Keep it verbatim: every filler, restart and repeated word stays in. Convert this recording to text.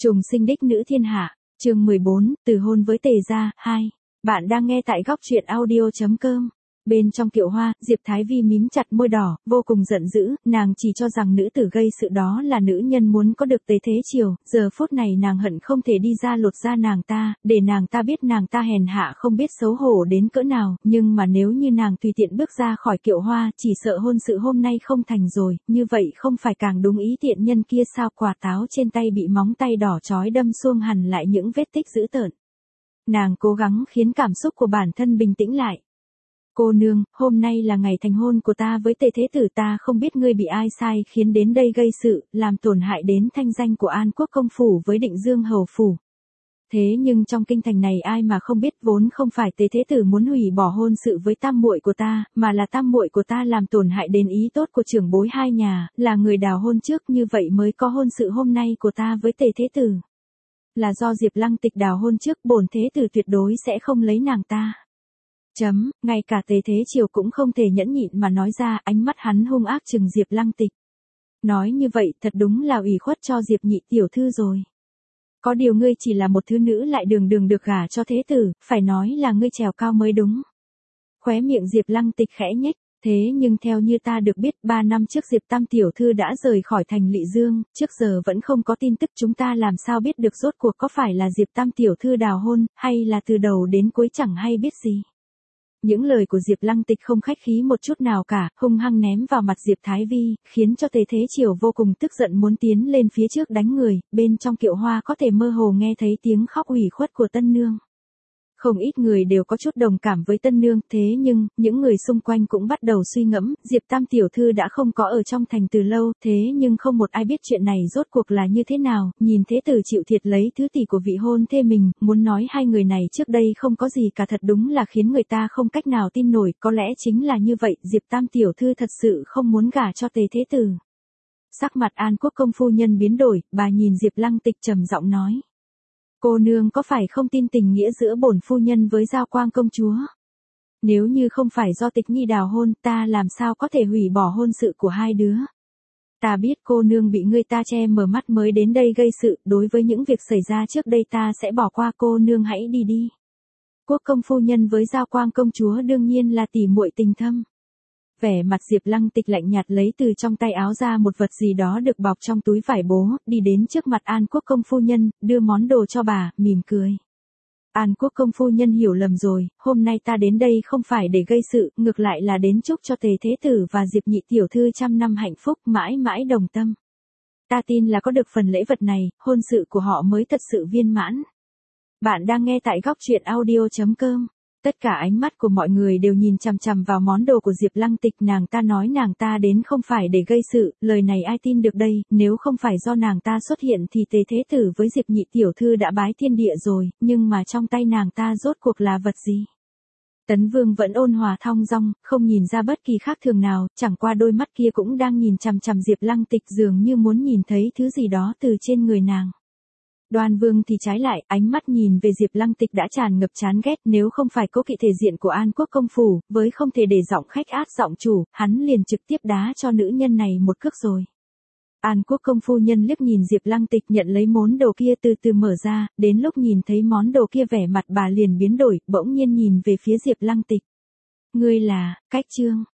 Trùng sinh đích nữ thiên hạ, chương mười bốn, từ hôn với Tề gia, hai. Bạn đang nghe tại góc truyện audio.com. Bên trong kiệu hoa, Diệp Thái Vi mím chặt môi đỏ, vô cùng giận dữ, nàng chỉ cho rằng nữ tử gây sự đó là nữ nhân muốn có được Tề Thế Triều, giờ phút này nàng hận không thể đi ra lột da nàng ta, để nàng ta biết nàng ta hèn hạ không biết xấu hổ đến cỡ nào, nhưng mà nếu như nàng tùy tiện bước ra khỏi kiệu hoa, chỉ sợ hôn sự hôm nay không thành rồi, như vậy không phải càng đúng ý tiện nhân kia sao? Quả táo trên tay bị móng tay đỏ chói đâm xuông hằn lại những vết tích dữ tợn. Nàng cố gắng khiến cảm xúc của bản thân bình tĩnh lại. Cô nương, hôm nay là ngày thành hôn của ta với Tề Thế Tử, ta không biết ngươi bị ai sai khiến đến đây gây sự, làm tổn hại đến thanh danh của An Quốc công phủ với Định Dương hầu phủ. Thế nhưng trong kinh thành này ai mà không biết, vốn không phải Tề Thế Tử muốn hủy bỏ hôn sự với tam muội của ta, mà là tam muội của ta làm tổn hại đến ý tốt của trưởng bối hai nhà, là người đào hôn trước, như vậy mới có hôn sự hôm nay của ta với Tề Thế Tử. Là do Diệp Lăng Tịch đào hôn trước, bổn Thế Tử tuyệt đối sẽ không lấy nàng ta. Chấm, ngay cả Tề Thế Triều cũng không thể nhẫn nhịn mà nói ra, ánh mắt hắn hung ác trừng Diệp Lăng Tịch. Nói như vậy thật đúng là ủy khuất cho Diệp nhị tiểu thư rồi. Có điều ngươi chỉ là một thứ nữ lại đường đường được gả cho Thế Tử, phải nói là ngươi trèo cao mới đúng. Khóe miệng Diệp Lăng Tịch khẽ nhếch, thế nhưng theo như ta được biết, ba năm trước Diệp tam tiểu thư đã rời khỏi thành Lỵ Dương, trước giờ vẫn không có tin tức, chúng ta làm sao biết được rốt cuộc có phải là Diệp tam tiểu thư đào hôn, hay là từ đầu đến cuối chẳng hay biết gì. Những lời của Diệp Lăng Tịch không khách khí một chút nào cả, hung hăng ném vào mặt Diệp Thái Vi, khiến cho Tề Thế Triều vô cùng tức giận muốn tiến lên phía trước đánh người, bên trong kiệu hoa có thể mơ hồ nghe thấy tiếng khóc ủy khuất của tân nương. Không ít người đều có chút đồng cảm với tân nương, thế nhưng, những người xung quanh cũng bắt đầu suy ngẫm, Diệp tam tiểu thư đã không có ở trong thành từ lâu, thế nhưng không một ai biết chuyện này rốt cuộc là như thế nào, nhìn Thế Tử chịu thiệt lấy thứ tỷ của vị hôn thê mình, muốn nói hai người này trước đây không có gì cả thật đúng là khiến người ta không cách nào tin nổi, có lẽ chính là như vậy, Diệp tam tiểu thư thật sự không muốn gả cho Tề Thế Tử. Sắc mặt An Quốc công phu nhân biến đổi, bà nhìn Diệp Lăng Tịch trầm giọng nói. Cô nương có phải không tin tình nghĩa giữa bổn phu nhân với Giao Quang công chúa? Nếu như không phải do Tịch Nhi đào hôn, ta làm sao có thể hủy bỏ hôn sự của hai đứa? Ta biết cô nương bị người ta che mờ mắt mới đến đây gây sự, đối với những việc xảy ra trước đây ta sẽ bỏ qua, cô nương hãy đi đi. Quốc công phu nhân với Giao Quang công chúa đương nhiên là tỉ muội tình thâm. Vẻ mặt Diệp Lăng Tịch lạnh nhạt lấy từ trong tay áo ra một vật gì đó được bọc trong túi vải bố, đi đến trước mặt An Quốc công phu nhân, đưa món đồ cho bà, mỉm cười. An Quốc công phu nhân hiểu lầm rồi, hôm nay ta đến đây không phải để gây sự, ngược lại là đến chúc cho Tề Thế Tử và Diệp nhị tiểu thư trăm năm hạnh phúc, mãi mãi đồng tâm. Ta tin là có được phần lễ vật này, hôn sự của họ mới thật sự viên mãn. Bạn đang nghe tại góc truyện audio.com. Tất cả ánh mắt của mọi người đều nhìn chằm chằm vào món đồ của Diệp Lăng Tịch, nàng ta nói nàng ta đến không phải để gây sự, lời này ai tin được đây, nếu không phải do nàng ta xuất hiện thì Tề Thế Tử với Diệp nhị tiểu thư đã bái thiên địa rồi, nhưng mà trong tay nàng ta rốt cuộc là vật gì? Tấn Vương vẫn ôn hòa thong dong, không nhìn ra bất kỳ khác thường nào, chẳng qua đôi mắt kia cũng đang nhìn chằm chằm Diệp Lăng Tịch dường như muốn nhìn thấy thứ gì đó từ trên người nàng. Đoan Vương thì trái lại, ánh mắt nhìn về Diệp Lăng Tịch đã tràn ngập chán ghét, nếu không phải cố kỵ thể diện của An Quốc công phủ, với không thể để giọng khách át giọng chủ, hắn liền trực tiếp đá cho nữ nhân này một cước rồi. An Quốc công phu nhân liếc nhìn Diệp Lăng Tịch nhận lấy món đồ kia từ từ mở ra, đến lúc nhìn thấy món đồ kia vẻ mặt bà liền biến đổi, bỗng nhiên nhìn về phía Diệp Lăng Tịch. Ngươi là, Cách Trương,